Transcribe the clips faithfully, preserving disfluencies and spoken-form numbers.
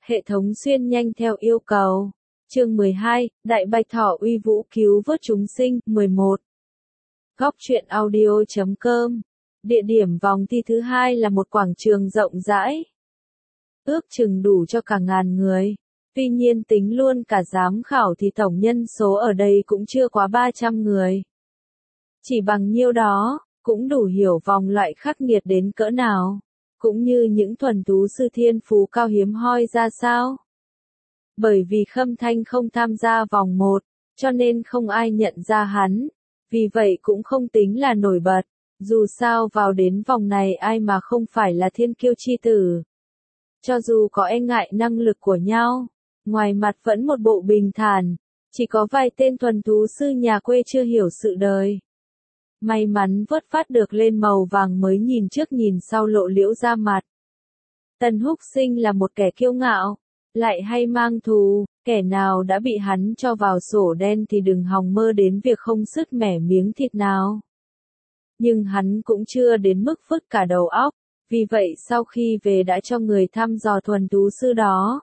Hệ thống xuyên nhanh theo yêu cầu. Chương mười hai, Đại Bạch Thỏ uy vũ cứu vớt chúng sinh. mười một. Góc truyện audio chấm com. Địa điểm vòng thi thứ hai là một quảng trường rộng rãi, ước chừng đủ cho cả ngàn người. Tuy nhiên tính luôn cả giám khảo thì tổng nhân số ở đây cũng chưa quá ba trăm người. Chỉ bằng nhiêu đó, cũng đủ hiểu vòng loại khắc nghiệt đến cỡ nào, cũng như những thuần tú sư thiên phú cao hiếm hoi ra sao. Bởi vì Khâm Thanh không tham gia vòng một, cho nên không ai nhận ra hắn, vì vậy cũng không tính là nổi bật. Dù sao vào đến vòng này ai mà không phải là thiên kiêu chi tử. Cho dù có e ngại năng lực của nhau, ngoài mặt vẫn một bộ bình thản, chỉ có vài tên thuần thú sư nhà quê chưa hiểu sự đời. May mắn vớt phát được lên màu vàng mới nhìn trước nhìn sau lộ liễu ra mặt. Tần Húc Sinh là một kẻ kiêu ngạo, lại hay mang thù, kẻ nào đã bị hắn cho vào sổ đen thì đừng hòng mơ đến việc không sứt mẻ miếng thịt nào. Nhưng hắn cũng chưa đến mức vứt cả đầu óc, vì vậy sau khi về đã cho người thăm dò thuần tú sư đó.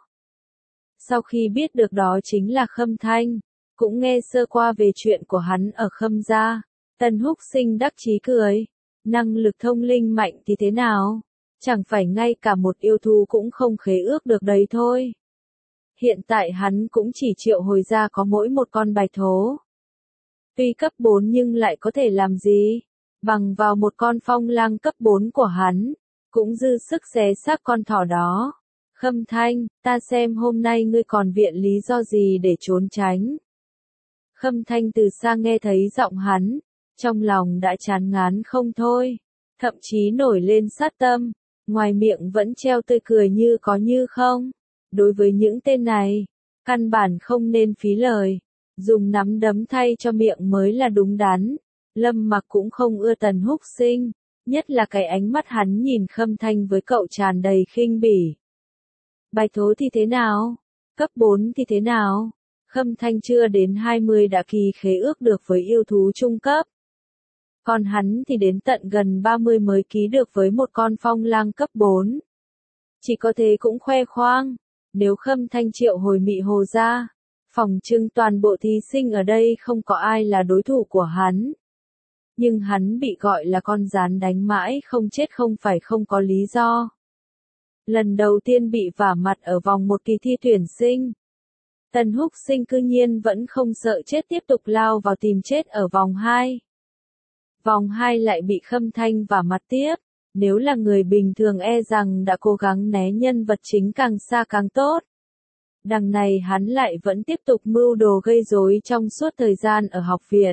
Sau khi biết được đó chính là Khâm Thanh, cũng nghe sơ qua về chuyện của hắn ở Khâm gia, Tần Húc Sinh đắc chí cười. Năng lực thông linh mạnh thì thế nào? Chẳng phải ngay cả một yêu thú cũng không khế ước được đấy thôi. Hiện tại hắn cũng chỉ triệu hồi ra có mỗi một con bạch thố. Tuy cấp bốn nhưng lại có thể làm gì? Bằng vào một con phong lang cấp bốn của hắn, cũng dư sức xé xác con thỏ đó. Khâm Thanh, ta xem hôm nay ngươi còn viện lý do gì để trốn tránh. Khâm Thanh từ xa nghe thấy giọng hắn, trong lòng đã chán ngán không thôi, thậm chí nổi lên sát tâm, ngoài miệng vẫn treo tươi cười như có như không. Đối với những tên này, căn bản không nên phí lời, dùng nắm đấm thay cho miệng mới là đúng đắn. Lâm Mặc cũng không ưa Tần Húc Sinh, nhất là cái ánh mắt hắn nhìn Khâm Thanh với cậu tràn đầy khinh bỉ. Bạch thố thì thế nào? Cấp bốn thì thế nào? Khâm Thanh chưa đến hai mươi đã kỳ khế ước được với yêu thú trung cấp. Còn hắn thì đến tận gần ba mươi mới ký được với một con phong lang cấp bốn. Chỉ có thế cũng khoe khoang, nếu Khâm Thanh triệu hồi mị hồ ra, phỏng chừng toàn bộ thí sinh ở đây không có ai là đối thủ của hắn. Nhưng hắn bị gọi là con gián đánh mãi không chết không phải không có lý do. Lần đầu tiên bị vả mặt ở vòng một kỳ thi tuyển sinh, Tần Húc Sinh cư nhiên vẫn không sợ chết tiếp tục lao vào tìm chết ở vòng hai. Vòng hai lại bị Khâm Thanh vả mặt tiếp, nếu là người bình thường e rằng đã cố gắng né nhân vật chính càng xa càng tốt. Đằng này hắn lại vẫn tiếp tục mưu đồ gây rối trong suốt thời gian ở học viện.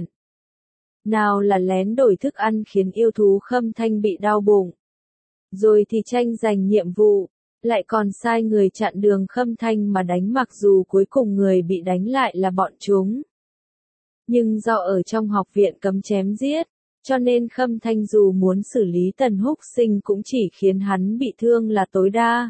Nào là lén đổi thức ăn khiến yêu thú Khâm Thanh bị đau bụng. Rồi thì tranh giành nhiệm vụ, lại còn sai người chặn đường Khâm Thanh mà đánh mặc dù cuối cùng người bị đánh lại là bọn chúng. Nhưng do ở trong học viện cấm chém giết, cho nên Khâm Thanh dù muốn xử lý Tần Húc Sinh cũng chỉ khiến hắn bị thương là tối đa.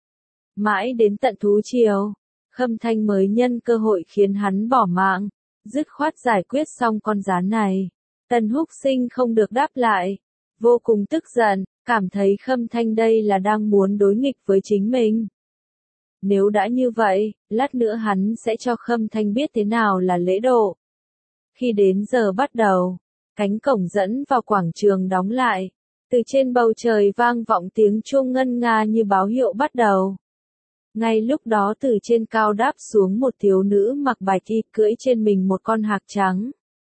Mãi đến tận thú triều, Khâm Thanh mới nhân cơ hội khiến hắn bỏ mạng, dứt khoát giải quyết xong con gián này. Tần Húc Sinh không được đáp lại, vô cùng tức giận, cảm thấy Khâm Thanh đây là đang muốn đối nghịch với chính mình. Nếu đã như vậy, lát nữa hắn sẽ cho Khâm Thanh biết thế nào là lễ độ. Khi đến giờ bắt đầu, cánh cổng dẫn vào quảng trường đóng lại, từ trên bầu trời vang vọng tiếng chuông ngân nga như báo hiệu bắt đầu. Ngay lúc đó từ trên cao đáp xuống một thiếu nữ mặc bạch y cưỡi trên mình một con hạc trắng.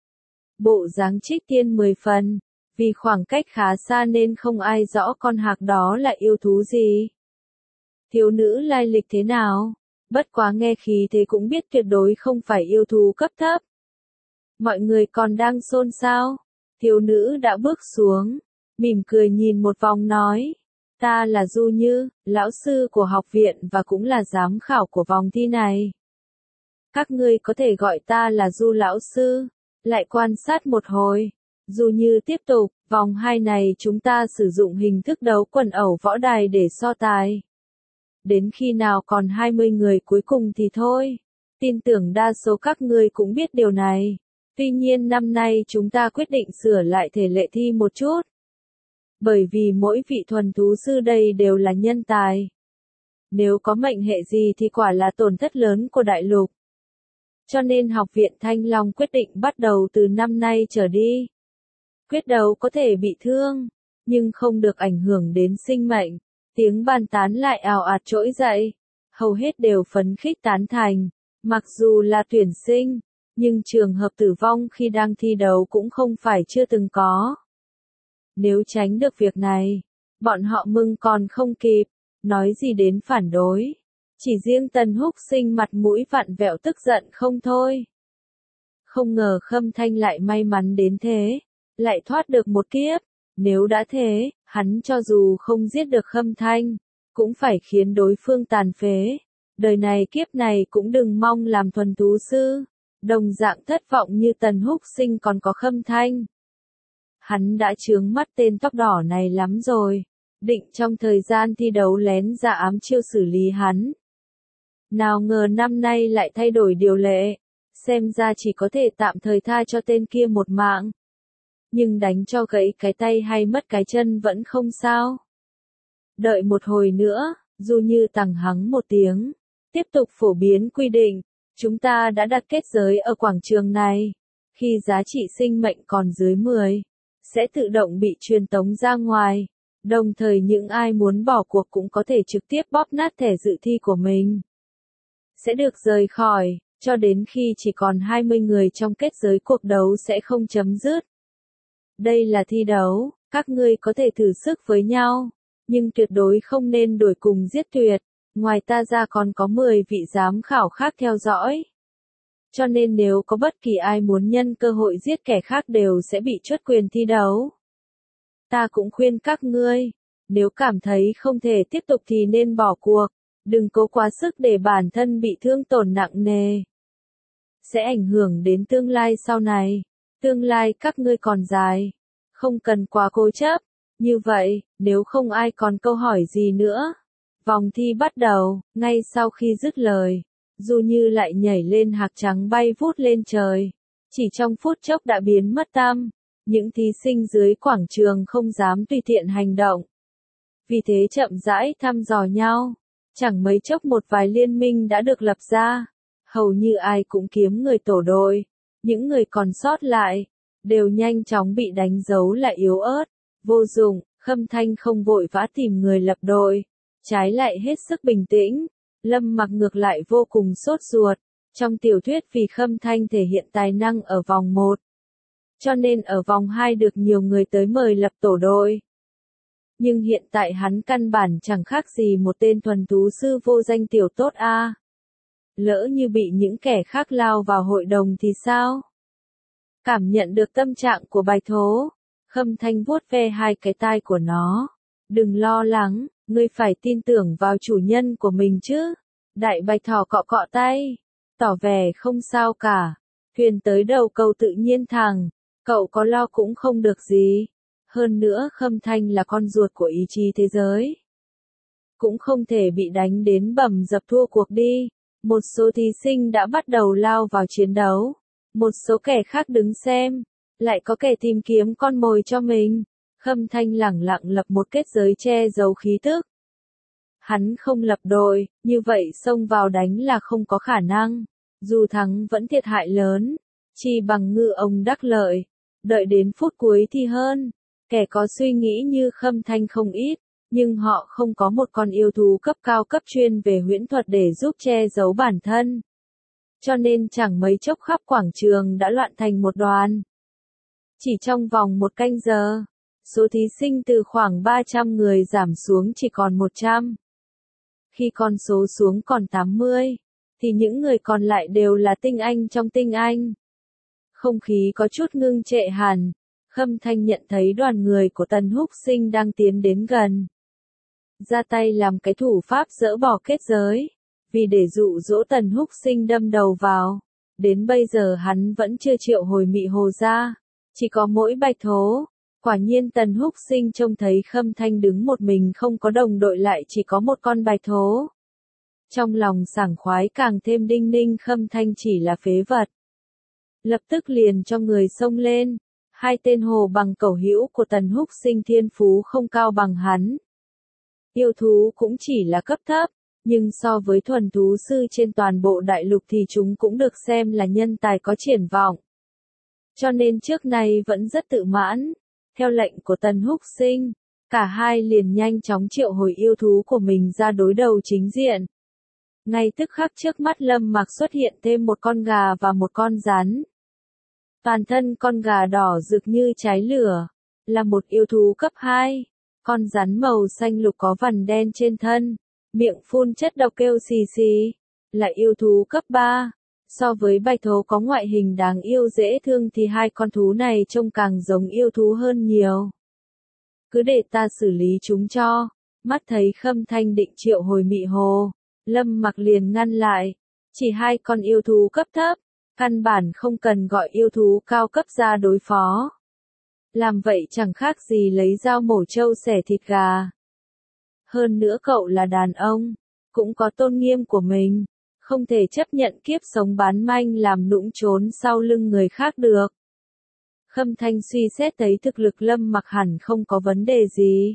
Bộ dáng trích tiên mười phần, vì khoảng cách khá xa nên không ai rõ con hạc đó là yêu thú gì. Thiếu nữ lai lịch thế nào? Bất quá nghe khí thế cũng biết tuyệt đối không phải yêu thú cấp thấp. Mọi người còn đang xôn xao, thiếu nữ đã bước xuống, mỉm cười nhìn một vòng nói, ta là Du Như, lão sư của học viện và cũng là giám khảo của vòng thi này. Các ngươi có thể gọi ta là Du lão sư. Lại quan sát một hồi, Du Như tiếp tục, vòng hai này chúng ta sử dụng hình thức đấu quần ẩu võ đài để so tài. Đến khi nào còn hai mươi người cuối cùng thì thôi, tin tưởng đa số các ngươi cũng biết điều này. Tuy nhiên năm nay chúng ta quyết định sửa lại thể lệ thi một chút. Bởi vì mỗi vị thuần thú sư đây đều là nhân tài. Nếu có mệnh hệ gì thì quả là tổn thất lớn của đại lục. Cho nên Học viện Thanh Long quyết định bắt đầu từ năm nay trở đi. Quyết đấu có thể bị thương, nhưng không được ảnh hưởng đến sinh mệnh. Tiếng bàn tán lại ào ạt trỗi dậy. Hầu hết đều phấn khích tán thành. Mặc dù là tuyển sinh, nhưng trường hợp tử vong khi đang thi đấu cũng không phải chưa từng có. Nếu tránh được việc này, bọn họ mừng còn không kịp, nói gì đến phản đối. Chỉ riêng Tần Húc Sinh mặt mũi vặn vẹo tức giận không thôi. Không ngờ Khâm Thanh lại may mắn đến thế, lại thoát được một kiếp. Nếu đã thế, hắn cho dù không giết được Khâm Thanh, cũng phải khiến đối phương tàn phế. Đời này kiếp này cũng đừng mong làm thuần thú sư. Đồng dạng thất vọng như Tần Húc Sinh còn có Khâm Thanh. Hắn đã chướng mắt tên tóc đỏ này lắm rồi, định trong thời gian thi đấu lén ra ám chiêu xử lý hắn. Nào ngờ năm nay lại thay đổi điều lệ, xem ra chỉ có thể tạm thời tha cho tên kia một mạng. Nhưng đánh cho gãy cái tay hay mất cái chân vẫn không sao. Đợi một hồi nữa, dù như tằng hắng một tiếng, tiếp tục phổ biến quy định, chúng ta đã đặt kết giới ở quảng trường này. Khi giá trị sinh mệnh còn dưới mười, sẽ tự động bị truyền tống ra ngoài. Đồng thời những ai muốn bỏ cuộc cũng có thể trực tiếp bóp nát thẻ dự thi của mình. Sẽ được rời khỏi, cho đến khi chỉ còn hai mươi người trong kết giới cuộc đấu sẽ không chấm dứt. Đây là thi đấu, các ngươi có thể thử sức với nhau, nhưng tuyệt đối không nên đuổi cùng giết tuyệt. Ngoài ta ra còn có mười vị giám khảo khác theo dõi. Cho nên nếu có bất kỳ ai muốn nhân cơ hội giết kẻ khác đều sẽ bị truất quyền thi đấu. Ta cũng khuyên các ngươi, nếu cảm thấy không thể tiếp tục thì nên bỏ cuộc, đừng cố quá sức để bản thân bị thương tổn nặng nề. Sẽ ảnh hưởng đến tương lai sau này, tương lai các ngươi còn dài, không cần quá cố chấp. Như vậy, nếu không ai còn câu hỏi gì nữa. Vòng thi bắt đầu, ngay sau khi dứt lời, Du Như lại nhảy lên hạc trắng bay vút lên trời. Chỉ trong phút chốc đã biến mất tăm, những thí sinh dưới quảng trường không dám tùy tiện hành động. Vì thế chậm rãi thăm dò nhau, chẳng mấy chốc một vài liên minh đã được lập ra. Hầu như ai cũng kiếm người tổ đội, những người còn sót lại, đều nhanh chóng bị đánh dấu là yếu ớt, vô dụng. Khâm Thanh không vội vã tìm người lập đội. Trái lại hết sức bình tĩnh, Lâm Mặc ngược lại vô cùng sốt ruột. Trong tiểu thuyết vì Khâm Thanh thể hiện tài năng ở vòng một, cho nên ở vòng hai được nhiều người tới mời lập tổ đội. Nhưng hiện tại hắn căn bản chẳng khác gì một tên thuần thú sư vô danh tiểu tốt a. Lỡ như bị những kẻ khác lao vào hội đồng thì sao? Cảm nhận được tâm trạng của Bạch Thố, Khâm Thanh vuốt ve hai cái tai của nó. Đừng lo lắng, ngươi phải tin tưởng vào chủ nhân của mình chứ. Đại Bạch Thỏ cọ cọ tay, tỏ vẻ không sao cả. Thuyền tới đầu cầu tự nhiên thẳng, cậu có lo cũng không được gì. Hơn nữa Khâm Thanh là con ruột của ý chí thế giới. Cũng không thể bị đánh đến bầm dập thua cuộc đi. Một số thí sinh đã bắt đầu lao vào chiến đấu. Một số kẻ khác đứng xem. Lại có kẻ tìm kiếm con mồi cho mình. Khâm Thanh lẳng lặng lập một kết giới che giấu khí tức. Hắn không lập đội, như vậy xông vào đánh là không có khả năng. Dù thắng vẫn thiệt hại lớn. Chỉ bằng ngư ông đắc lợi. Đợi đến phút cuối thì hơn. Kẻ có suy nghĩ như Khâm Thanh không ít. Nhưng họ không có một con yêu thú cấp cao cấp chuyên về huyễn thuật để giúp che giấu bản thân. Cho nên chẳng mấy chốc khắp quảng trường đã loạn thành một đoàn. Chỉ trong vòng một canh giờ, số thí sinh từ khoảng ba trăm người giảm xuống chỉ còn một trăm. Khi con số xuống còn tám mươi, thì những người còn lại đều là tinh anh trong tinh anh. Không khí có chút ngưng trệ hẳn, Khâm Thanh nhận thấy đoàn người của Tần Húc Sinh đang tiến đến gần. Ra tay làm cái thủ pháp dỡ bỏ kết giới, vì để dụ dỗ Tần Húc Sinh đâm đầu vào. Đến bây giờ hắn vẫn chưa triệu hồi Mị Hồ ra, chỉ có mỗi Bạch Thố. Quả nhiên Tần Húc Sinh trông thấy Khâm Thanh đứng một mình không có đồng đội lại chỉ có một con Bạch Thố. Trong lòng sảng khoái càng thêm đinh ninh Khâm Thanh chỉ là phế vật. Lập tức liền cho người xông lên, hai tên hồ bằng cẩu hữu của Tần Húc Sinh thiên phú không cao bằng hắn. Yêu thú cũng chỉ là cấp thấp, nhưng so với thuần thú sư trên toàn bộ đại lục thì chúng cũng được xem là nhân tài có triển vọng. Cho nên trước nay vẫn rất tự mãn. Theo lệnh của Tần Húc Sinh, cả hai liền nhanh chóng triệu hồi yêu thú của mình ra đối đầu chính diện. Ngay tức khắc trước mắt Lâm Mặc xuất hiện thêm một con gà và một con rắn. Toàn thân con gà đỏ rực như cháy lửa, là một yêu thú cấp hai. Con rắn màu xanh lục có vằn đen trên thân, miệng phun chất độc kêu xì xì, là yêu thú cấp ba. So với bạch thố có ngoại hình đáng yêu dễ thương thì hai con thú này trông càng giống yêu thú hơn nhiều. Cứ để ta xử lý chúng cho. Mắt thấy Khâm Thanh định triệu hồi mị hồ, Lâm Mặc liền ngăn lại. Chỉ hai con yêu thú cấp thấp, căn bản không cần gọi yêu thú cao cấp ra đối phó. Làm vậy chẳng khác gì lấy dao mổ trâu xẻ thịt gà. Hơn nữa cậu là đàn ông, cũng có tôn nghiêm của mình, không thể chấp nhận kiếp sống bán manh làm nũng trốn sau lưng người khác được. Khâm Thanh suy xét thấy thực lực Lâm Mặc hẳn không có vấn đề gì.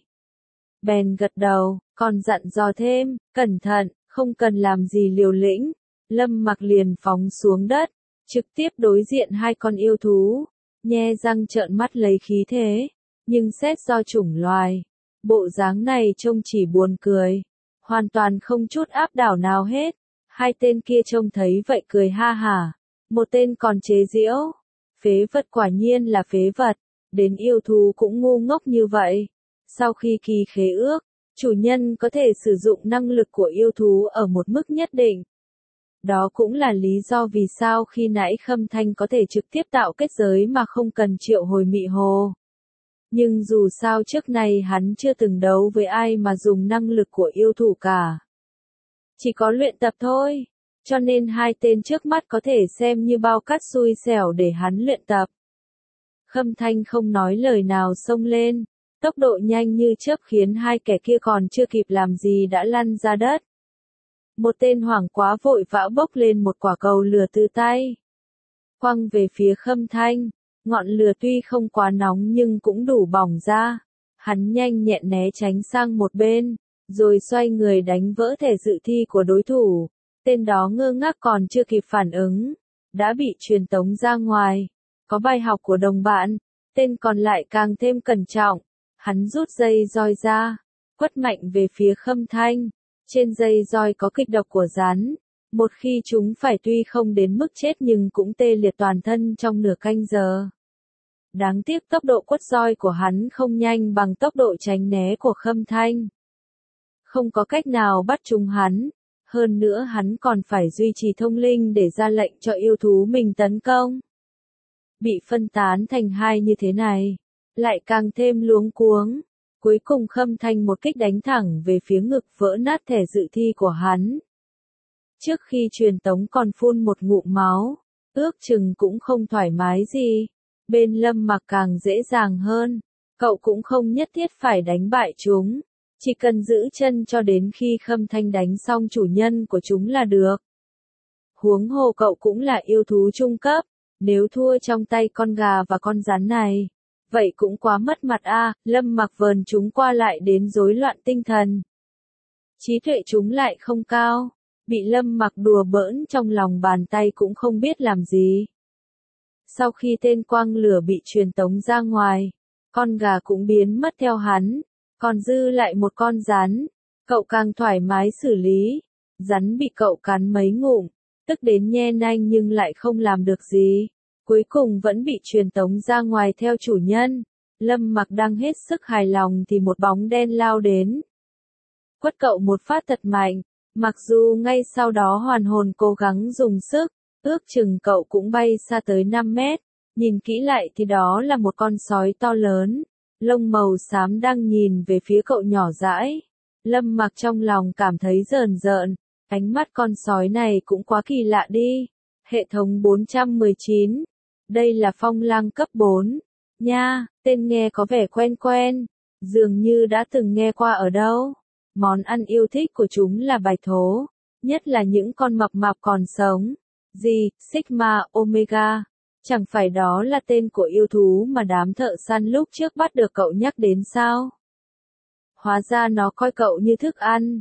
Bèn gật đầu, còn dặn dò thêm, cẩn thận, không cần làm gì liều lĩnh. Lâm Mặc liền phóng xuống đất, trực tiếp đối diện hai con yêu thú, nhe răng trợn mắt lấy khí thế, nhưng xét do chủng loài, bộ dáng này trông chỉ buồn cười, hoàn toàn không chút áp đảo nào hết. Hai tên kia trông thấy vậy cười ha hả, một tên còn chế giễu, phế vật quả nhiên là phế vật, đến yêu thú cũng ngu ngốc như vậy. Sau khi ký khế ước, chủ nhân có thể sử dụng năng lực của yêu thú ở một mức nhất định. Đó cũng là lý do vì sao khi nãy Khâm Thanh có thể trực tiếp tạo kết giới mà không cần triệu hồi mị hồ. Nhưng dù sao trước này hắn chưa từng đấu với ai mà dùng năng lực của yêu thú cả. Chỉ có luyện tập thôi, cho nên hai tên trước mắt có thể xem như bao cát xui xẻo để hắn luyện tập. Khâm Thanh không nói lời nào xông lên, tốc độ nhanh như chớp khiến hai kẻ kia còn chưa kịp làm gì đã lăn ra đất. Một tên hoảng quá vội vã bốc lên một quả cầu lửa từ tay, quăng về phía Khâm Thanh. Ngọn lửa tuy không quá nóng nhưng cũng đủ bỏng ra. Hắn nhanh nhẹn né tránh sang một bên, rồi xoay người đánh vỡ thẻ dự thi của đối thủ. Tên đó ngơ ngác còn chưa kịp phản ứng, đã bị truyền tống ra ngoài. Có bài học của đồng bạn, tên còn lại càng thêm cẩn trọng. Hắn rút dây roi ra, quất mạnh về phía Khâm Thanh. Trên dây roi có kịch độc của rắn. Một khi chúng phải tuy không đến mức chết nhưng cũng tê liệt toàn thân trong nửa canh giờ. Đáng tiếc tốc độ quất roi của hắn không nhanh bằng tốc độ tránh né của Khâm Thanh. Không có cách nào bắt trúng hắn, hơn nữa hắn còn phải duy trì thông linh để ra lệnh cho yêu thú mình tấn công. Bị phân tán thành hai như thế này, lại càng thêm luống cuống. Cuối cùng Khâm Thanh một kích đánh thẳng về phía ngực vỡ nát thẻ dự thi của hắn. Trước khi truyền tống còn phun một ngụm máu, ước chừng cũng không thoải mái gì. Bên Lâm Mặc càng dễ dàng hơn, cậu cũng không nhất thiết phải đánh bại chúng, chỉ cần giữ chân cho đến khi Khâm Thanh đánh xong chủ nhân của chúng là được. Huống hồ cậu cũng là yêu thú trung cấp, nếu thua trong tay con gà và con rắn này, vậy cũng quá mất mặt a. À. Lâm Mặc vờn chúng qua lại đến rối loạn tinh thần. Trí tuệ chúng lại không cao, bị Lâm Mặc đùa bỡn trong lòng bàn tay cũng không biết làm gì. Sau khi tên quang lửa bị truyền tống ra ngoài, con gà cũng biến mất theo hắn, còn dư lại một con rắn, cậu càng thoải mái xử lý. Rắn bị cậu cắn mấy ngụm, tức đến nhe nanh nhưng lại không làm được gì, cuối cùng vẫn bị truyền tống ra ngoài theo chủ nhân. Lâm Mặc đang hết sức hài lòng thì một bóng đen lao đến, quất cậu một phát thật mạnh, mặc dù ngay sau đó hoàn hồn cố gắng dùng sức. Ước chừng cậu cũng bay xa tới năm mét, nhìn kỹ lại thì đó là một con sói to lớn, lông màu xám đang nhìn về phía cậu nhỏ dãi. Lâm Mặc trong lòng cảm thấy rờn rợn, ánh mắt con sói này cũng quá kỳ lạ đi. Hệ thống bốn trăm mười chín, đây là phong lang cấp bốn, nha, tên nghe có vẻ quen quen, dường như đã từng nghe qua ở đâu. Món ăn yêu thích của chúng là bạch thố, nhất là những con mập mạp còn sống. Gì, Sigma, Omega, chẳng phải đó là tên của yêu thú mà đám thợ săn lúc trước bắt được cậu nhắc đến sao? Hóa ra nó coi cậu như thức ăn,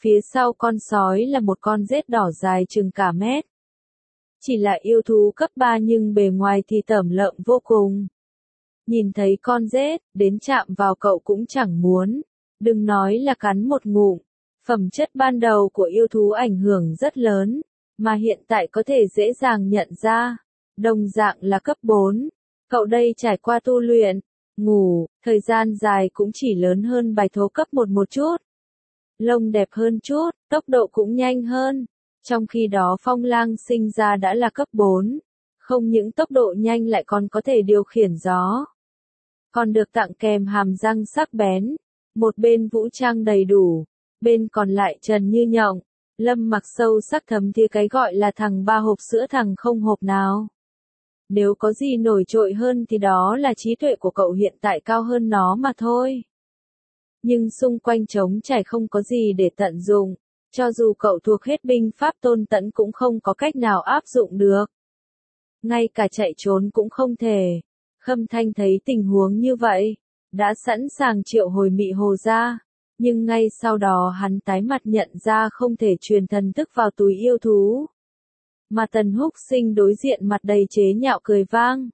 Phía sau con sói là một con rết đỏ dài chừng cả mét. Chỉ là yêu thú cấp ba nhưng bề ngoài thì tởm lợm vô cùng. Nhìn thấy con rết, đến chạm vào cậu cũng chẳng muốn. Đừng nói là cắn một ngụm. Phẩm chất ban đầu của yêu thú ảnh hưởng rất lớn, mà hiện tại có thể dễ dàng nhận ra. Đồng dạng là cấp bốn. Cậu đây trải qua tu luyện, ngủ, thời gian dài cũng chỉ lớn hơn bài thố cấp một một chút. Lông đẹp hơn chút, tốc độ cũng nhanh hơn. Trong khi đó Phong Lang sinh ra đã là cấp bốn. Không những tốc độ nhanh lại còn có thể điều khiển gió. Còn được tặng kèm hàm răng sắc bén. Một bên vũ trang đầy đủ, bên còn lại trần như nhộng. Lâm Mặc sâu sắc thấm thía cái gọi là thằng ba hộp sữa thằng không hộp nào. Nếu có gì nổi trội hơn thì đó là trí tuệ của cậu hiện tại cao hơn nó mà thôi. Nhưng xung quanh trống trải không có gì để tận dụng, cho dù cậu thuộc hết binh pháp tôn tẫn cũng không có cách nào áp dụng được. Ngay cả chạy trốn cũng không thể. Khâm Thanh thấy tình huống như vậy, đã sẵn sàng triệu hồi Mị Hồ ra, nhưng ngay sau đó hắn tái mặt nhận ra không thể truyền thần thức vào túi yêu thú. Mà Tần Húc Sinh đối diện mặt đầy chế nhạo cười vang.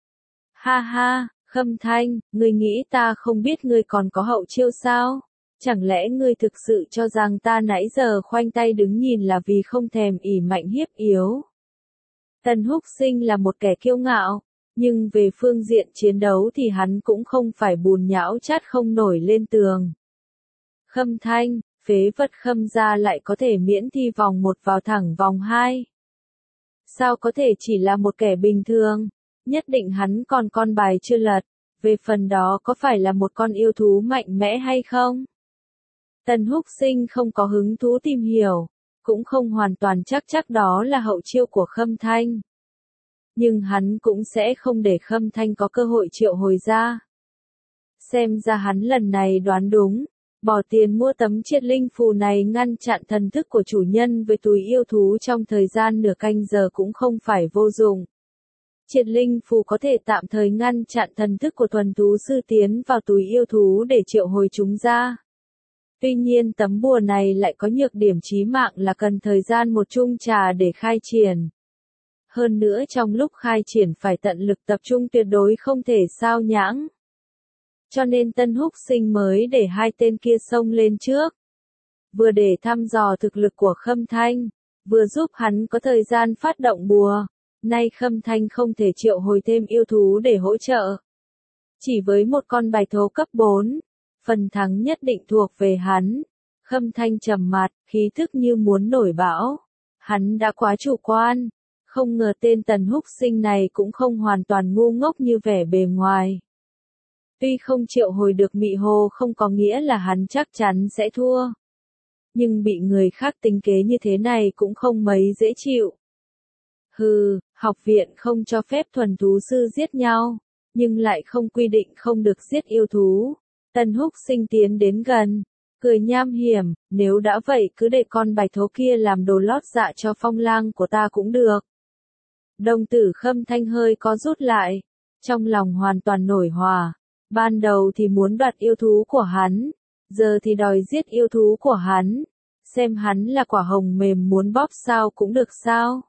Ha ha, Khâm Thanh, ngươi nghĩ ta không biết ngươi còn có hậu chiêu sao? Chẳng lẽ ngươi thực sự cho rằng ta nãy giờ khoanh tay đứng nhìn là vì không thèm ỷ mạnh hiếp yếu? Tần Húc Sinh là một kẻ kiêu ngạo, nhưng về phương diện chiến đấu thì hắn cũng không phải bùn nhão chát không nổi lên tường. Khâm Thanh, phế vật Khâm gia lại có thể miễn thi vòng một vào thẳng vòng hai. Sao có thể chỉ là một kẻ bình thường? Nhất định hắn còn con bài chưa lật. Về phần đó có phải là một con yêu thú mạnh mẽ hay không? Tần Húc Sinh không có hứng thú tìm hiểu, cũng không hoàn toàn chắc chắc đó là hậu chiêu của Khâm Thanh. Nhưng hắn cũng sẽ không để Khâm Thanh có cơ hội triệu hồi ra. Xem ra hắn lần này đoán đúng, bỏ tiền mua tấm triệt linh phù này ngăn chặn thần thức của chủ nhân với túi yêu thú trong thời gian nửa canh giờ cũng không phải vô dụng. Triệt linh phù có thể tạm thời ngăn chặn thần thức của thuần thú sư tiến vào túi yêu thú để triệu hồi chúng ra. Tuy nhiên tấm bùa này lại có nhược điểm chí mạng là cần thời gian một chung trà để khai triển. Hơn nữa trong lúc khai triển phải tận lực tập trung tuyệt đối không thể sao nhãng. Cho nên Tân Húc Sinh mới để hai tên kia xông lên trước. Vừa để thăm dò thực lực của Khâm Thanh, vừa giúp hắn có thời gian phát động bùa. Nay Khâm Thanh không thể triệu hồi thêm yêu thú để hỗ trợ. Chỉ với một con bài thố cấp bốn, phần thắng nhất định thuộc về hắn. Khâm Thanh trầm mặt, khí thức như muốn nổi bão. Hắn đã quá chủ quan. Không ngờ tên Tần Húc Sinh này cũng không hoàn toàn ngu ngốc như vẻ bề ngoài. Tuy không triệu hồi được Mị Hồ không có nghĩa là hắn chắc chắn sẽ thua. Nhưng bị người khác tính kế như thế này cũng không mấy dễ chịu. Hừ, học viện không cho phép thuần thú sư giết nhau, nhưng lại không quy định không được giết yêu thú. Tần Húc Sinh tiến đến gần, cười nham hiểm, nếu đã vậy cứ để con bạch thố kia làm đồ lót dạ cho Phong Lang của ta cũng được. Đồng tử Khâm Thanh hơi có rút lại, trong lòng hoàn toàn nổi hỏa. Ban đầu thì muốn đoạt yêu thú của hắn, giờ thì đòi giết yêu thú của hắn. Xem hắn là quả hồng mềm muốn bóp sao cũng được sao.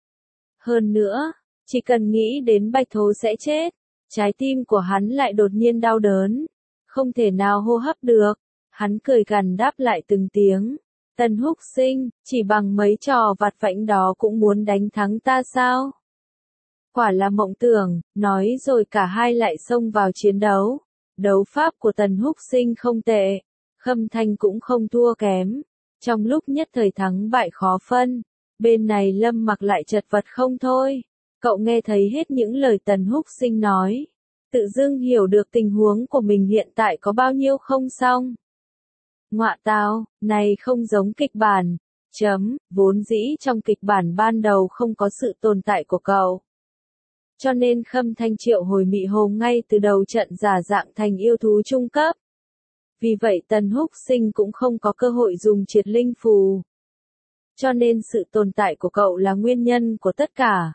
Hơn nữa, chỉ cần nghĩ đến bạch thố sẽ chết, trái tim của hắn lại đột nhiên đau đớn, không thể nào hô hấp được. Hắn cười gằn đáp lại từng tiếng. Tần Húc Sinh, chỉ bằng mấy trò vặt vãnh đó cũng muốn đánh thắng ta sao? Quả là mộng tưởng, nói rồi cả hai lại xông vào chiến đấu. Đấu pháp của Tần Húc Sinh không tệ, Khâm Thanh cũng không thua kém. Trong lúc nhất thời thắng bại khó phân, bên này Lâm Mặc lại chật vật không thôi. Cậu nghe thấy hết những lời Tần Húc Sinh nói, tự dưng hiểu được tình huống của mình hiện tại có bao nhiêu không xong. Ngọa tao, này không giống kịch bản. Chấm, vốn dĩ trong kịch bản ban đầu không có sự tồn tại của cậu. Cho nên Khâm Thanh triệu hồi Mị Hồ ngay từ đầu trận giả dạng thành yêu thú trung cấp. Vì vậy Tần Húc Sinh cũng không có cơ hội dùng triệt linh phù. Cho nên sự tồn tại của cậu là nguyên nhân của tất cả.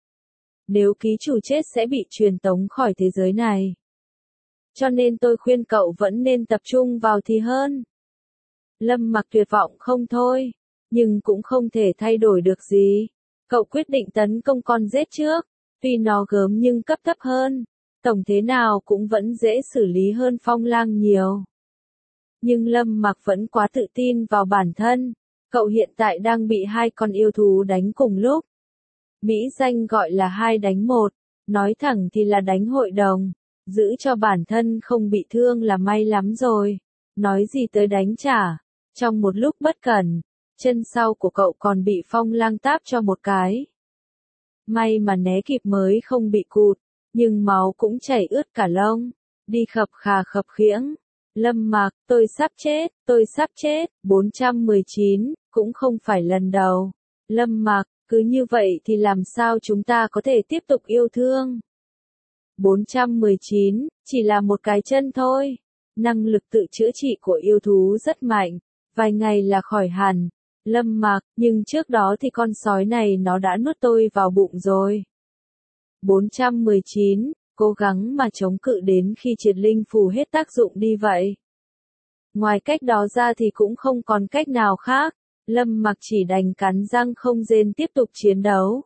Nếu ký chủ chết sẽ bị truyền tống khỏi thế giới này. Cho nên tôi khuyên cậu vẫn nên tập trung vào thì hơn. Lâm Mặc tuyệt vọng không thôi, nhưng cũng không thể thay đổi được gì. Cậu quyết định tấn công con rết trước, tuy nó gớm nhưng cấp thấp hơn, tổng thế nào cũng vẫn dễ xử lý hơn Phong Lang nhiều. Nhưng Lâm Mặc vẫn quá tự tin vào bản thân, cậu hiện tại đang bị hai con yêu thú đánh cùng lúc. Mỹ danh gọi là hai đánh một, nói thẳng thì là đánh hội đồng, giữ cho bản thân không bị thương là may lắm rồi, nói gì tới đánh trả. Trong một lúc bất cẩn, chân sau của cậu còn bị Phong Lang táp cho một cái. May mà né kịp mới không bị cụt, nhưng máu cũng chảy ướt cả lông, đi khập khà khập khiễng. Lâm Mặc, tôi sắp chết, tôi sắp chết, bốn trăm mười chín, cũng không phải lần đầu. Lâm Mặc, cứ như vậy thì làm sao chúng ta có thể tiếp tục yêu thương? bốn trăm mười chín, chỉ là một cái chân thôi. Năng lực tự chữa trị của yêu thú rất mạnh, vài ngày là khỏi hẳn. Lâm Mặc, nhưng trước đó thì con sói này nó đã nuốt tôi vào bụng rồi. bốn trăm mười chín, cố gắng mà chống cự đến khi triệt linh phù hết tác dụng đi vậy. Ngoài cách đó ra thì cũng không còn cách nào khác, Lâm Mặc chỉ đành cắn răng không rên tiếp tục chiến đấu.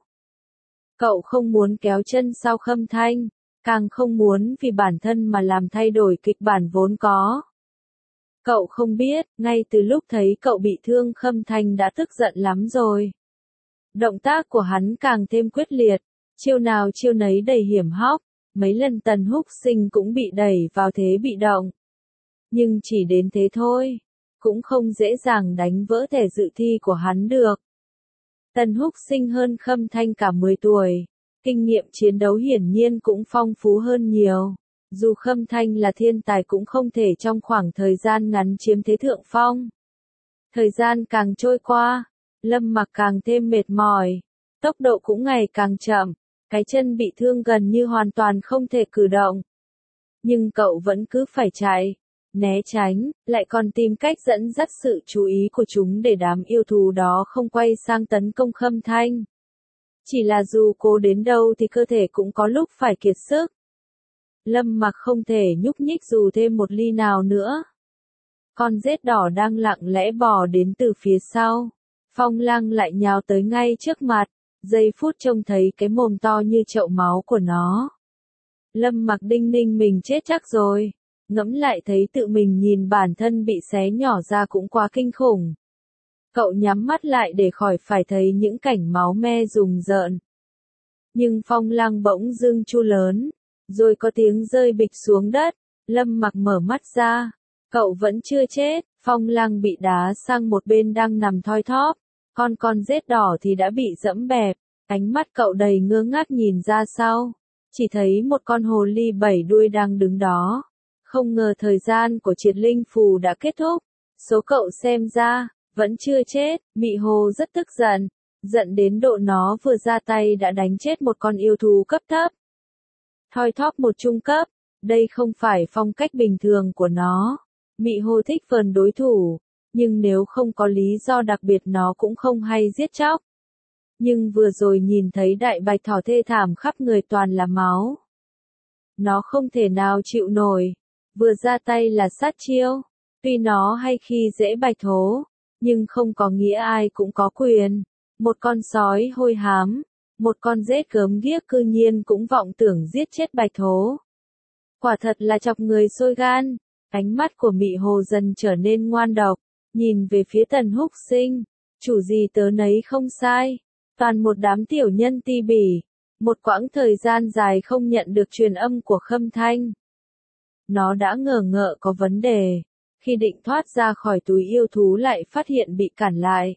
Cậu không muốn kéo chân sau Khâm Thanh, càng không muốn vì bản thân mà làm thay đổi kịch bản vốn có. Cậu không biết, ngay từ lúc thấy cậu bị thương Khâm Thanh đã tức giận lắm rồi. Động tác của hắn càng thêm quyết liệt, chiêu nào chiêu nấy đầy hiểm hóc, mấy lần Tần Húc Sinh cũng bị đẩy vào thế bị động. Nhưng chỉ đến thế thôi, cũng không dễ dàng đánh vỡ thẻ dự thi của hắn được. Tần Húc Sinh hơn Khâm Thanh cả mười tuổi, kinh nghiệm chiến đấu hiển nhiên cũng phong phú hơn nhiều. Dù Khâm Thanh là thiên tài cũng không thể trong khoảng thời gian ngắn chiếm thế thượng phong. Thời gian càng trôi qua, Lâm Mặc càng thêm mệt mỏi, tốc độ cũng ngày càng chậm, cái chân bị thương gần như hoàn toàn không thể cử động. Nhưng cậu vẫn cứ phải chạy, né tránh, lại còn tìm cách dẫn dắt sự chú ý của chúng để đám yêu thú đó không quay sang tấn công Khâm Thanh. Chỉ là dù cố đến đâu thì cơ thể cũng có lúc phải kiệt sức. Lâm Mặc không thể nhúc nhích dù thêm một ly nào nữa. Con rết đỏ đang lặng lẽ bò đến từ phía sau. Phong Lang lại nhào tới ngay trước mặt, giây phút trông thấy cái mồm to như chậu máu của nó. Lâm Mặc đinh ninh mình chết chắc rồi, ngẫm lại thấy tự mình nhìn bản thân bị xé nhỏ ra cũng quá kinh khủng. Cậu nhắm mắt lại để khỏi phải thấy những cảnh máu me rùng rợn. Nhưng Phong Lang bỗng dưng chu lớn, rồi có tiếng rơi bịch xuống đất, Lâm Mặc mở mắt ra, cậu vẫn chưa chết, Phong Lang bị đá sang một bên đang nằm thoi thóp, con con rết đỏ thì đã bị dẫm bẹp, ánh mắt cậu đầy ngơ ngác nhìn ra sau, chỉ thấy một con hồ ly bảy đuôi đang đứng đó. Không ngờ thời gian của triệt linh phù đã kết thúc, số cậu xem ra, vẫn chưa chết, Mị Hồ rất tức giận, giận đến độ nó vừa ra tay đã đánh chết một con yêu thú cấp thấp. Thoi thóp một trung cấp, đây không phải phong cách bình thường của nó. Mị Hồ thích vờn đối thủ, nhưng nếu không có lý do đặc biệt nó cũng không hay giết chóc. Nhưng vừa rồi nhìn thấy đại bạch thỏ thê thảm khắp người toàn là máu. Nó không thể nào chịu nổi, vừa ra tay là sát chiêu, tuy nó hay khi dễ bạch thố, nhưng không có nghĩa ai cũng có quyền. Một con sói hôi hám, một con rết gớm ghiếc cư nhiên cũng vọng tưởng giết chết bạch thố. Quả thật là chọc người sôi gan. Ánh mắt của Mị Hồ dần trở nên ngoan độc, nhìn về phía Tần Húc Sinh, chủ gì tớ nấy không sai, toàn một đám tiểu nhân ti bỉ, một quãng thời gian dài không nhận được truyền âm của Khâm Thanh. Nó đã ngờ ngợ có vấn đề, khi định thoát ra khỏi túi yêu thú lại phát hiện bị cản lại.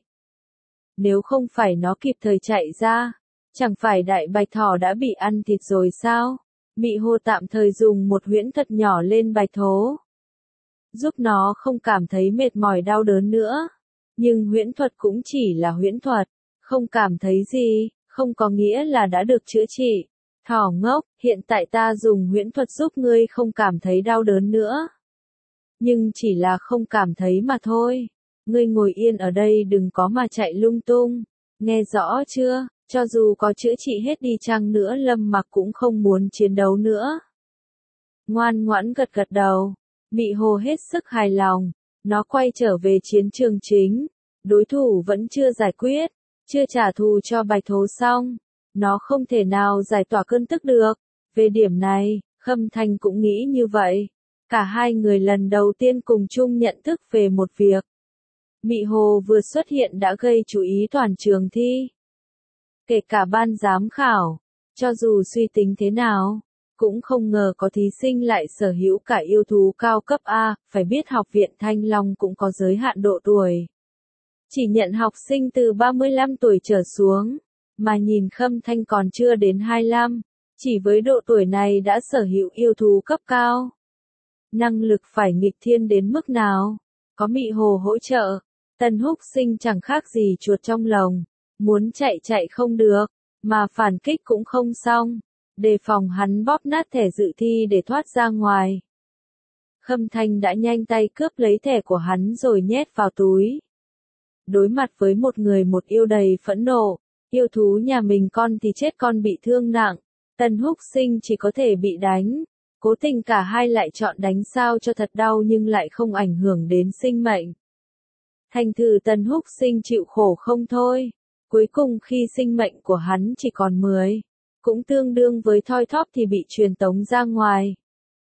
Nếu không phải nó kịp thời chạy ra, chẳng phải đại bạch thỏ đã bị ăn thịt rồi sao? Mị Hồ tạm thời dùng một huyễn thuật nhỏ lên bạch thố, giúp nó không cảm thấy mệt mỏi đau đớn nữa. Nhưng huyễn thuật cũng chỉ là huyễn thuật, không cảm thấy gì, không có nghĩa là đã được chữa trị. Thỏ ngốc, hiện tại ta dùng huyễn thuật giúp ngươi không cảm thấy đau đớn nữa. Nhưng chỉ là không cảm thấy mà thôi. Ngươi ngồi yên ở đây đừng có mà chạy lung tung. Nghe rõ chưa, cho dù có chữa trị hết đi chăng nữa Lâm Mặc cũng không muốn chiến đấu nữa. Ngoan ngoãn gật gật đầu. Mị Hồ hết sức hài lòng, Nó quay trở về chiến trường chính. Đối thủ vẫn chưa giải quyết, chưa trả thù cho Bạch Thố xong. Nó không thể nào giải tỏa cơn tức được. Về điểm này, Khâm Thanh cũng nghĩ như vậy. Cả hai người lần đầu tiên cùng chung nhận thức về một việc. Mị Hồ vừa xuất hiện đã gây chú ý toàn trường thi. Kể cả ban giám khảo, cho dù suy tính thế nào, cũng không ngờ có thí sinh lại sở hữu cả yêu thú cao cấp A, phải biết học viện Thanh Long cũng có giới hạn độ tuổi. Chỉ nhận học sinh từ ba mươi lăm tuổi trở xuống, mà nhìn Khâm Thanh còn chưa đến hai mươi lăm, chỉ với độ tuổi này đã sở hữu yêu thú cấp cao. Năng lực phải nghịch thiên đến mức nào? Có Mị Hồ hỗ trợ, Tần Húc Sinh chẳng khác gì chuột trong lồng, muốn chạy chạy không được, mà phản kích cũng không xong, đề phòng hắn bóp nát thẻ dự thi để thoát ra ngoài. Khâm Thanh đã nhanh tay cướp lấy thẻ của hắn rồi nhét vào túi. Đối mặt với một người một yêu đầy phẫn nộ, yêu thú nhà mình con thì chết con bị thương nặng, Tần Húc Sinh chỉ có thể bị đánh. Cố tình cả hai lại chọn đánh sao cho thật đau nhưng lại không ảnh hưởng đến sinh mệnh. Thành thử Tần Húc Sinh chịu khổ không thôi. Cuối cùng khi sinh mệnh của hắn chỉ còn mười, cũng tương đương với thoi thóp thì bị truyền tống ra ngoài.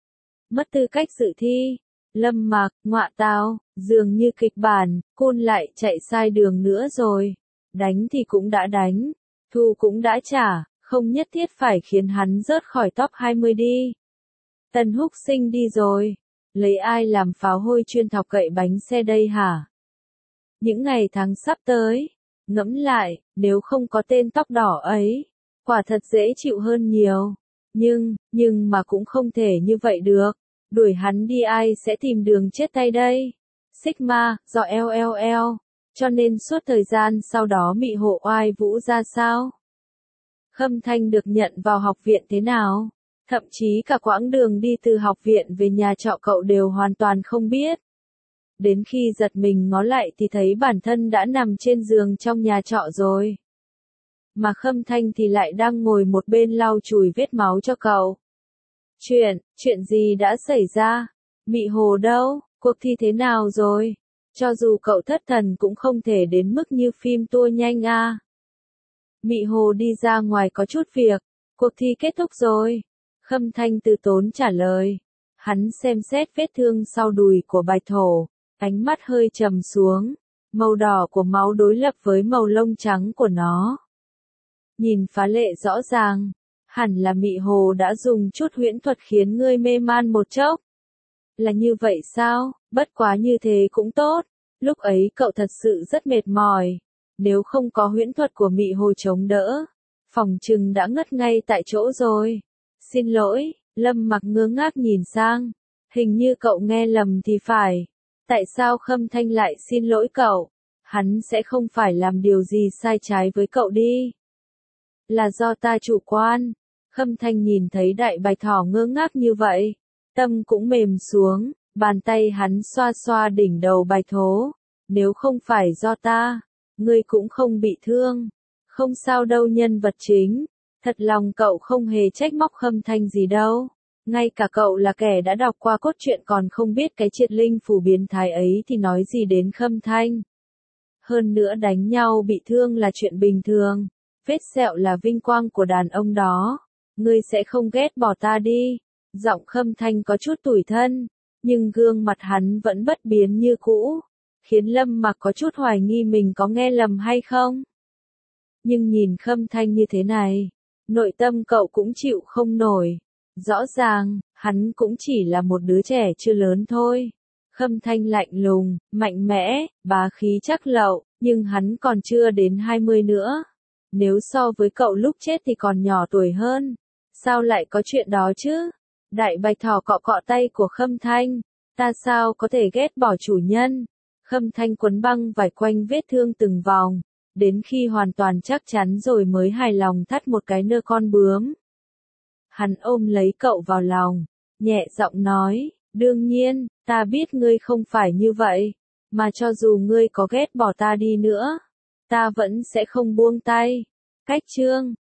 Mất tư cách dự thi, Lâm Mạc, ngọa tao, dường như kịch bản, côn lại chạy sai đường nữa rồi. Đánh thì cũng đã đánh, thù cũng đã trả, không nhất thiết phải khiến hắn rớt khỏi top hai mươi đi. Tần Húc Sinh đi rồi, lấy ai làm pháo hôi chuyên thọc cậy bánh xe đây hả? Những ngày tháng sắp tới, ngẫm lại, nếu không có tên tóc đỏ ấy, quả thật dễ chịu hơn nhiều. Nhưng, nhưng mà cũng không thể như vậy được. Đuổi hắn đi ai sẽ tìm đường chết tay đây? Sigma, do eo eo eo. Cho nên suốt thời gian sau đó Mị Hộ oai vũ ra sao? Khâm Thanh được nhận vào học viện thế nào? Thậm chí cả quãng đường đi từ học viện về nhà trọ cậu đều hoàn toàn không biết. Đến khi giật mình ngó lại thì thấy bản thân đã nằm trên giường trong nhà trọ rồi. Mà Khâm Thanh thì lại đang ngồi một bên lau chùi vết máu cho cậu. Chuyện, chuyện gì đã xảy ra? Mị Hồ đâu? Cuộc thi thế nào rồi? Cho dù cậu thất thần cũng không thể đến mức như phim tua nhanh a. Mị Hồ đi ra ngoài có chút việc. Cuộc thi kết thúc rồi. Khâm Thanh từ tốn trả lời. Hắn xem xét vết thương sau đùi của Bạch Thổ, ánh mắt hơi trầm xuống, màu đỏ của máu đối lập với màu lông trắng của nó. Nhìn phá lệ rõ ràng, hẳn là Mị Hồ đã dùng chút huyễn thuật khiến ngươi mê man một chốc. Là như vậy sao? Bất quá như thế cũng tốt, lúc ấy cậu thật sự rất mệt mỏi, nếu không có huyễn thuật của Mị Hồ chống đỡ, phòng chừng đã ngất ngay tại chỗ rồi. Xin lỗi, Lâm Mặc ngơ ngác nhìn sang, hình như cậu nghe lầm thì phải. Tại sao Khâm Thanh lại xin lỗi cậu? Hắn sẽ không phải làm điều gì sai trái với cậu đi. Là do ta chủ quan. Khâm Thanh nhìn thấy Đại Bạch Thỏ ngơ ngác như vậy, tâm cũng mềm xuống, bàn tay hắn xoa xoa đỉnh đầu Bạch Thố. Nếu không phải do ta, ngươi cũng không bị thương. Không sao đâu nhân vật chính. Thật lòng cậu không hề trách móc Khâm Thanh gì đâu. Ngay cả cậu là kẻ đã đọc qua cốt truyện còn không biết cái triệt linh phù biến thái ấy thì nói gì đến Khâm Thanh. Hơn nữa đánh nhau bị thương là chuyện bình thường. Vết sẹo là vinh quang của đàn ông đó. Ngươi sẽ không ghét bỏ ta đi. Giọng Khâm Thanh có chút tủi thân, nhưng gương mặt hắn vẫn bất biến như cũ, khiến Lâm Mặc có chút hoài nghi mình có nghe lầm hay không. Nhưng nhìn Khâm Thanh như thế này, nội tâm cậu cũng chịu không nổi. Rõ ràng, hắn cũng chỉ là một đứa trẻ chưa lớn thôi. Khâm Thanh lạnh lùng, mạnh mẽ, bá khí chắc lậu, nhưng hắn còn chưa đến hai mươi nữa. Nếu so với cậu lúc chết thì còn nhỏ tuổi hơn. Sao lại có chuyện đó chứ? Đại Bạch Thỏ cọ cọ tay của Khâm Thanh. Ta sao có thể ghét bỏ chủ nhân? Khâm Thanh quấn băng vải quanh vết thương từng vòng. Đến khi hoàn toàn chắc chắn rồi mới hài lòng thắt một cái nơ con bướm. Hắn ôm lấy cậu vào lòng, nhẹ giọng nói, đương nhiên, ta biết ngươi không phải như vậy, mà cho dù ngươi có ghét bỏ ta đi nữa, ta vẫn sẽ không buông tay. Cách chương